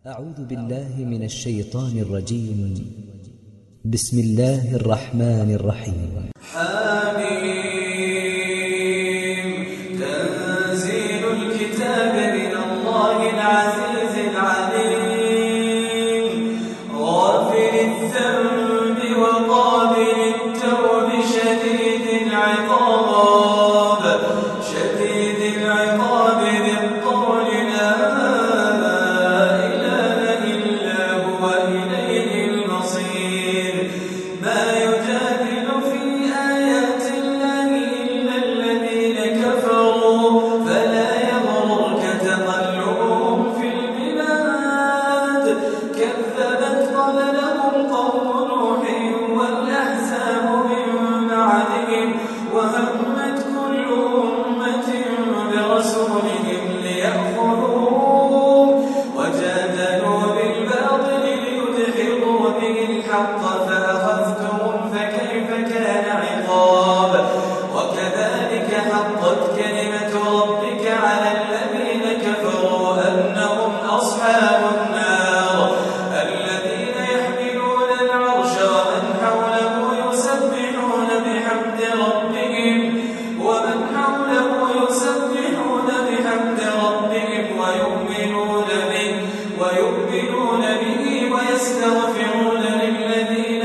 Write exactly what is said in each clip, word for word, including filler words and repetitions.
أعوذ بالله من الشيطان الرجيم. بسم الله الرحمن الرحيم. حميم. تنزيل الكتاب من الله العزيز العليم، غافر الذنب وقابل التوب شديد العقاب شديد العقاب ذي الطول لا إله إلا هو إليه المصير. ما يجادل في آيات الله إلا الذين كفروا فلا يغررك تقلبهم في البلاد. كذبت قبلهم قوم نوح والأحزاب من بعدهم، وهمت كل أمة برسولهم ليأخذوه، وجادلوا بالباطل ليدحضوا به الحق فأخذتهم فكيف كان عقاب. وكذلك حقت كلمة ربك على الذين كفروا أنهم أصحاب النار، الذين يحملون العرش ومن حوله يسبحون بحمد ربهم ومن حوله يسبحون بحمد ربهم ويؤمنون به ويؤمنون به ويستغفرون للذين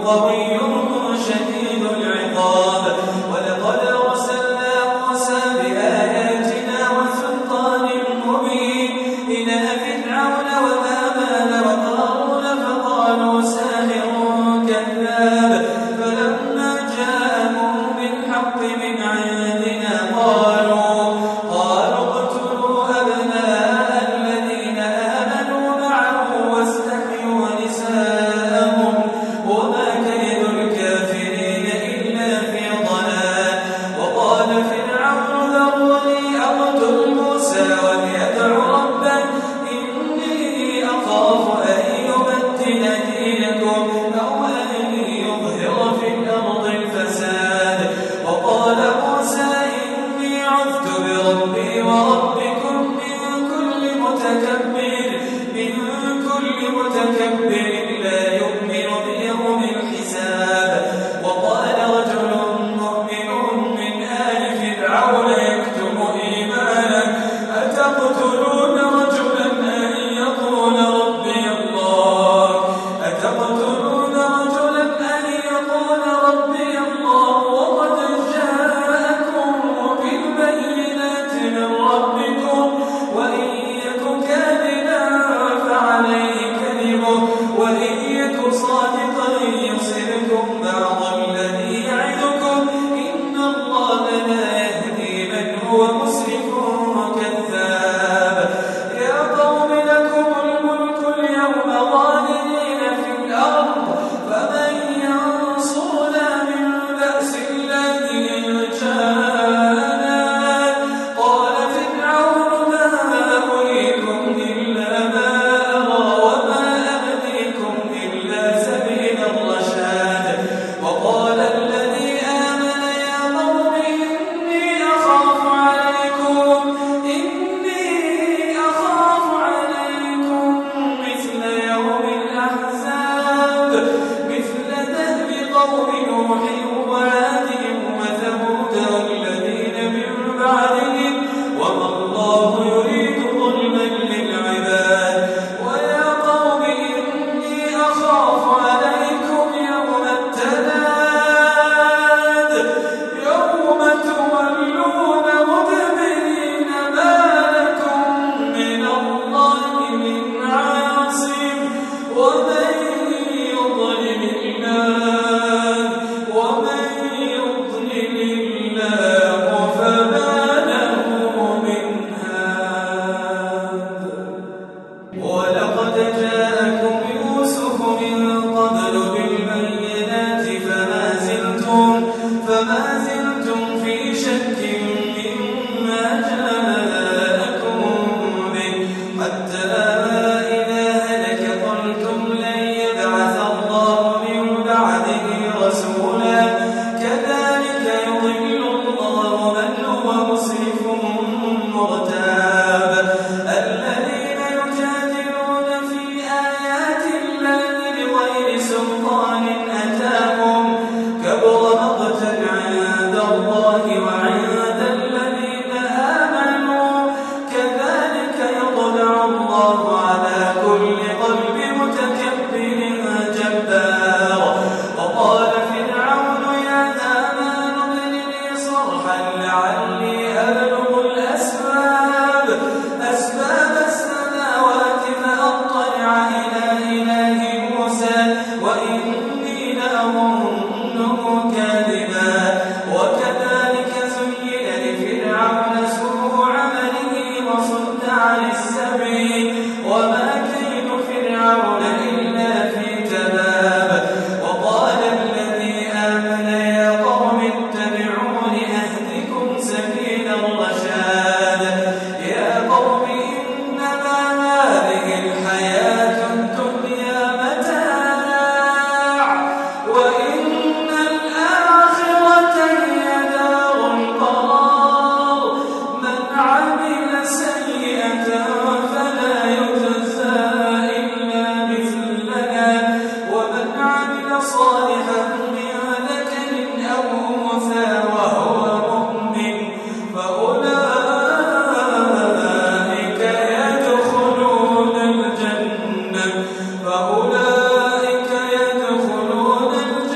قوي شديد العقاب ولقد أرسلنا موسى بآياتنا وسلطان مبين إلى فرعون وهامان وقارون فقالوا ساحر كذاب فلما جاءهم بالحق من عندنا قالوا قالوا اقتلوا أبناء الذين آمنوا معه واستحيوا نساءهم وما كيد الكافرين إلا في ضلال وقال فرعون ذروني أقتل موسى وليدع ربه إني أخاف أن يبدل دينكم أو أن يظهر في الأرض الفساد وقال موسى إني عذت بربي وربكم من كل متكبر من كل متكبر لا يؤمن بيوم الحساب وقال رجل مؤمن من آل فرعون يكتم إيمانه أتقتلون رجلا أن يقول ربي الله أتقتلون رجلا أن يقول ربي الله وقد جاءكم بالبينات من ربكم وإن يك كاذبا فعليه كذبه وإن يك صادقا يصبكم بعض الذي يعدكم إن الله لا يهدي من هو مسرف كذاب يا قوم لكم الملك اليوم ظاهرين في الأرض فمن ينصرنا من بأس الله إن جاءنا قال فرعون ما أريكم إلا ما أرى وما أهديكم إلا سبيل الرشاد وقال الذي آمن يا قوم إني أخاف عليكم إني أخاف عليكم مثل يوم الأحزاب مثل دأب قوم نوح وعاد وثمود والذين من بعدهم وما الله يريد ظلما للعباد ويا قوم إني أخاف عليكم يوم التناد يوم تولون مدبرين ما لكم من الله من عاصم ومن يضلل الله ومن يضلل الله فما له من هاد ولقد جاءكم يوسف من قبل بالبينات فما زلتم فما زلتم في شك مما جاءكم به حتى إذا هلك قلتم لن يبعث الله من بعده رسولا كذلك يضل الله من هو مسرف مرتاب الذين يجادلون في آيات الله بغير سلطان أتاهم كبر مقتا عند الله وعند الذين آمنوا كذلك يطبع الله على كل قلب متكبر جبار وقال فرعون يا هامان ابن لي صرحا لعلي أبلغ الأسباب أسباب السماوات فأطلع إلى إله موسى وإني لأظنه كاذبا وكذلك زين لفرعون سوء عمله وصد عن السبيل وما كيد فرعون إلا في تباب وقال الذي آمن يا قوم اتبعون أهدكم سبيل الرشاد يا قوم إنما هذه الحياة الدنيا متاع وإن الآخرة هي دار القرار من عمل سيئة فلا يجزى إلا مثلها ومن عمل صالحا من ذكر أو أنثى وهو مؤمن فأولئك يدخلون الجنة فأولئك يدخلون الجنة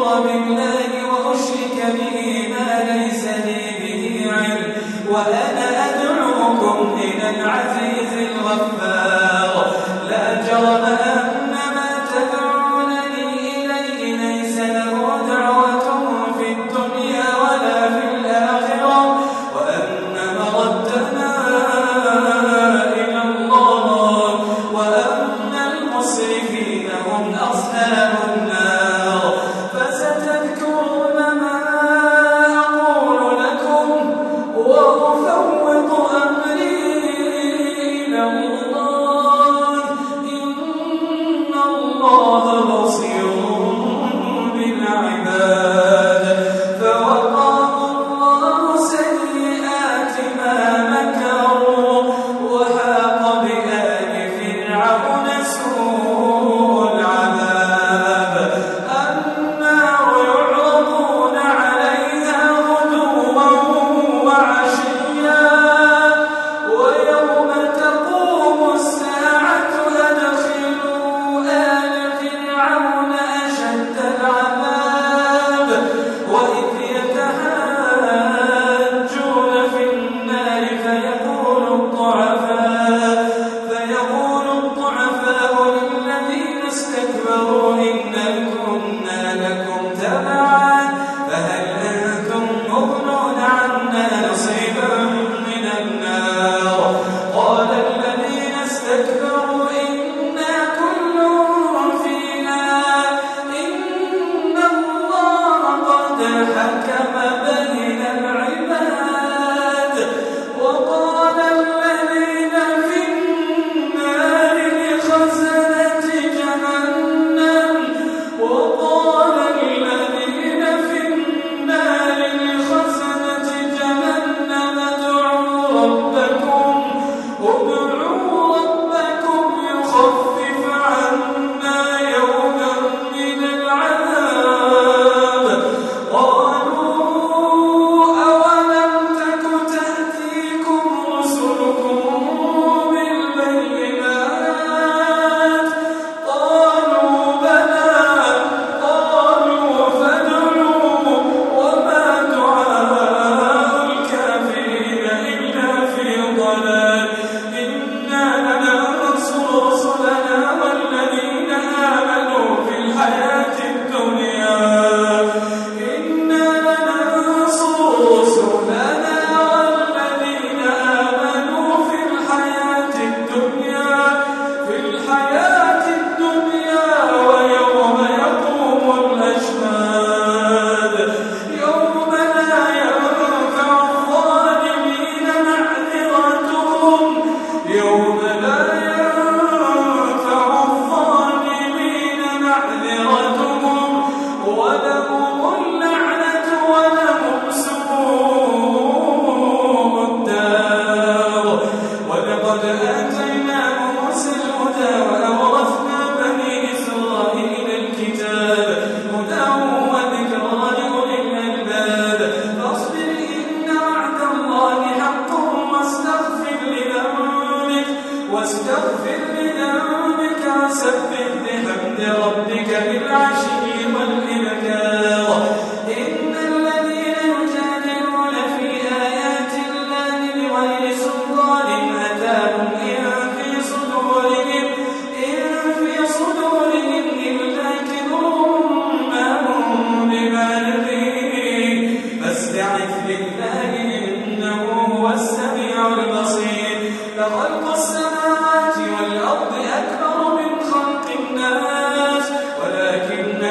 بالله وأشرك به ما ليس لي به علم وأنا أدعوكم إلى العزيز الغفار لا جرم أن ما تدعونني إليه ليس له دعوة في الدنيا ولا في الآخرة وأن مردنا إلى الله وأن المسرفين هم أصحاب النار فستذكرون ما أقول لكم وأفوض أمري إلى الله إن الله بصير بالعباد فوقاه الله سيئات ما مكروا وحاق بآل فرعون سوء العذاب النار يعرضون عليها غدوا وعشيا ويوم تقوم الساعة أدخلوا آل فرعون أشد العذاب وإذ يتحاجون في النار فيقول الضعفاء فيقول الضعفاء للذين استكبروا إنا كنا لكم تبعا فهل أنتم مغنون عنا نصيبا من النار قال الذين استكبروا إنا كل فيها إن الله قد حكم بين العباد وقال الذين في النار لخزنة جهنم وقال الذين في النار لخزنة جهنم ادعوا ربكم ادعوا ربكم يخفف عنا يوما من العذاب قالوا أولم تك تأتيكم رسلكم بالبينات قالوا بلى قالوا فادعوا وما دعاء الكافرين إلا في ضلال إنا لننصر رسلنا والذين آمنوا في الحياة الدنيا إنا لننصر رسلنا والذين آمنوا في الحياة الدنيا في الحياة الدنيا ويوم يقوم الأشهاد يوم لا ينفع الظالمين معذرتهم يوم لا ينفع الظالمين معذرتهم ولهم اللعنة ولهم سوء الدار ولقد آتينا موسى الهدى وأورثنا بني إسرائيل الكتاب هدى وذكرى لأولي الألباب فاصبر إن وعد الله حق واستغفر لذنبك واستغفر لذنبك وسبح بحمد ربك بالعشي والإبكار إن الذين يجادلون في آيات الله بغير سلطان أتاهم إن في صدورهم إن في صدورهم إلا كبر ما هم ببالغين فاستعذ بالله إنه هو السميع البصير لخلق السماوات والأرض أكبر من خلق الناس ولكن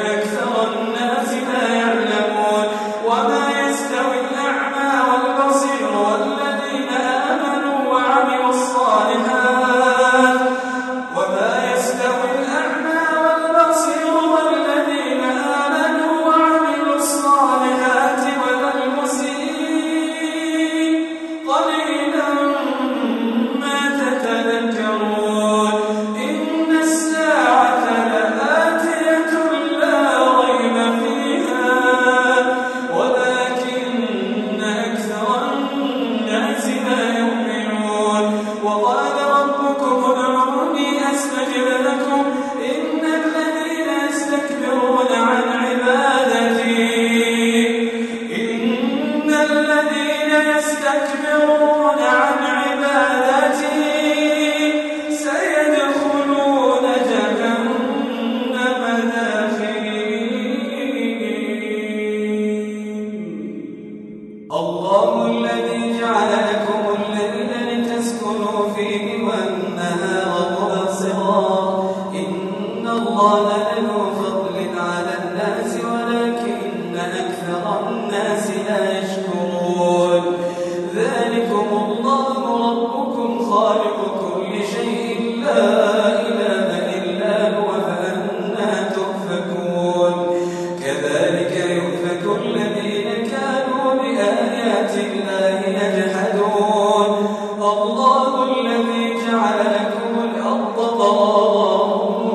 الناس لا يشكرون ذلكم الله ربكم خالق كل شيء لا إله إلا هو فأنى تؤفكون كذلك يؤفك الذين كانوا بآيات الله يجحدون الله الذي جعل لكم الأرض قرارا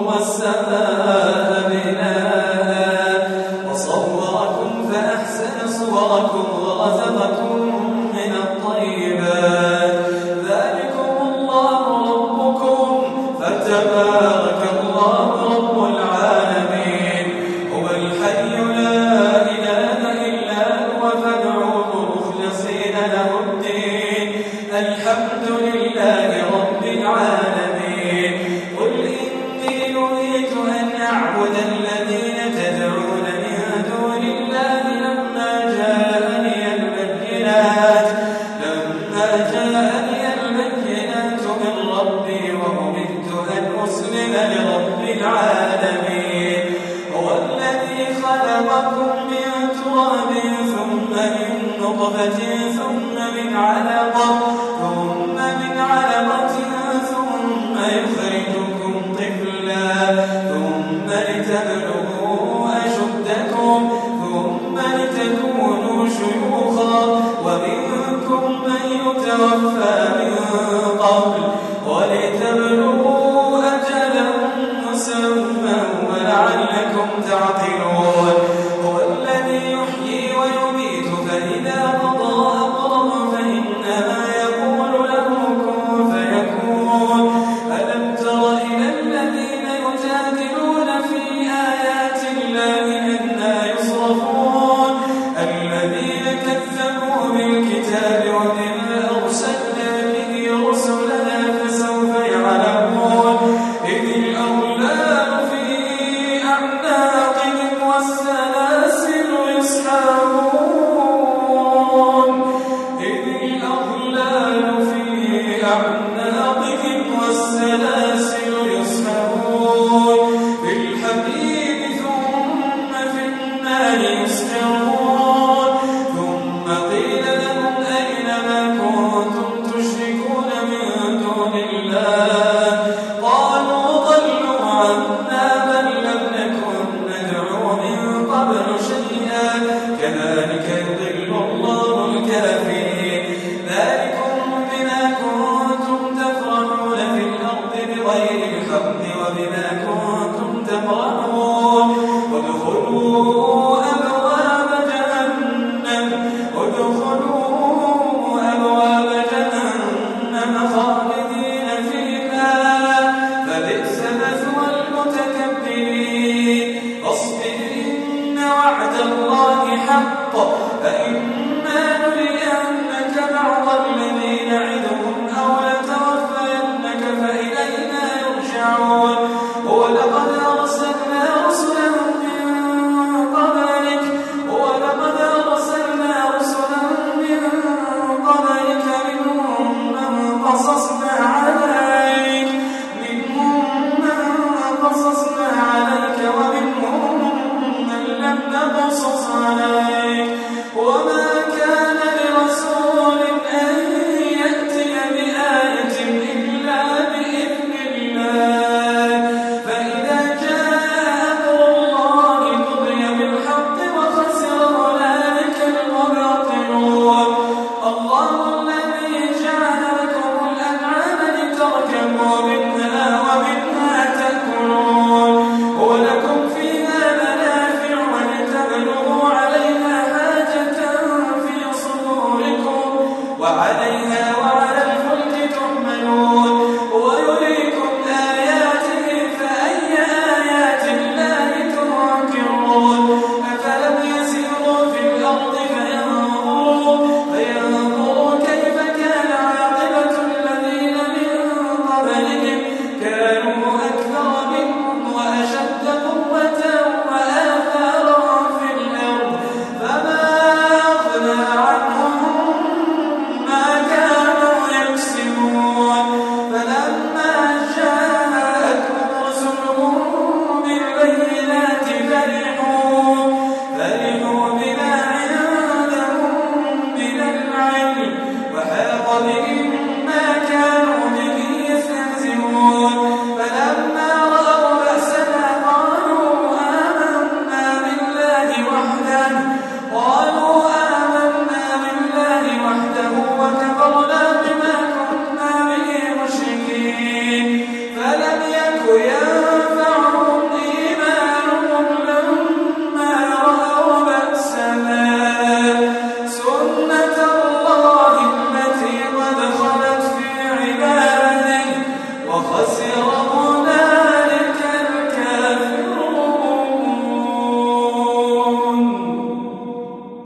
والسماء بناء وصوركم فأحسن صوركم ورزقكم من الطيبات ذلكم الله ربكم فتبارك الله رب العالمين هو الحي لا إله إلا هو فادعوه مخلصين له الدين الحمد لله رب العالمين قل إني نهيت أن أعبد الذين تدعون من دون الله لما جاءني البينات لما جاءني البينات من ربي وأمرت أن أسلم لرب العالمين هو الذي خلقكم من تراب ثم من نطفة ثم من علقة ثم من علقة ثم يخرجكم طفلا ثم لتبلغوا أشدكم ثم لتكونوا شيوخا ومنكم من يتوفى من قبل ولتبلغوا أجلا مسمى ولعلكم تعقلون هو الذي يحيي ويميت فإذا قضى أمرا فإنما يقول له كن فيكون ألم تر إلى الذين يجادلون في آيات الله أنى يصرفون الذين كذبوا بالكتاب وبما أرسلنا به رسلنا فسوف يعلمون إذ الأغلال في أعناقهم والسلاسل يسحبون إذ الأغلال في أعناقهم والسلاسل يسحبون في الحميم ثم في النار يسجرون ثم قيل لهم أين ما كنتم تشركون من دون الله قالوا ضلوا عنا بل لم نكن ندعو من قبل شيئا كذلك يضل الله الكافرين ذلكم بما كنتم تفرحون في الأرض بغير الحق وبما كنتم تفرحون ادخلوا أبواب جهنم ادخلوا أبواب جهنم خالدين فيها فبئس مثوى المتكبرين اصبر إن وعد الله حق فإما نرينك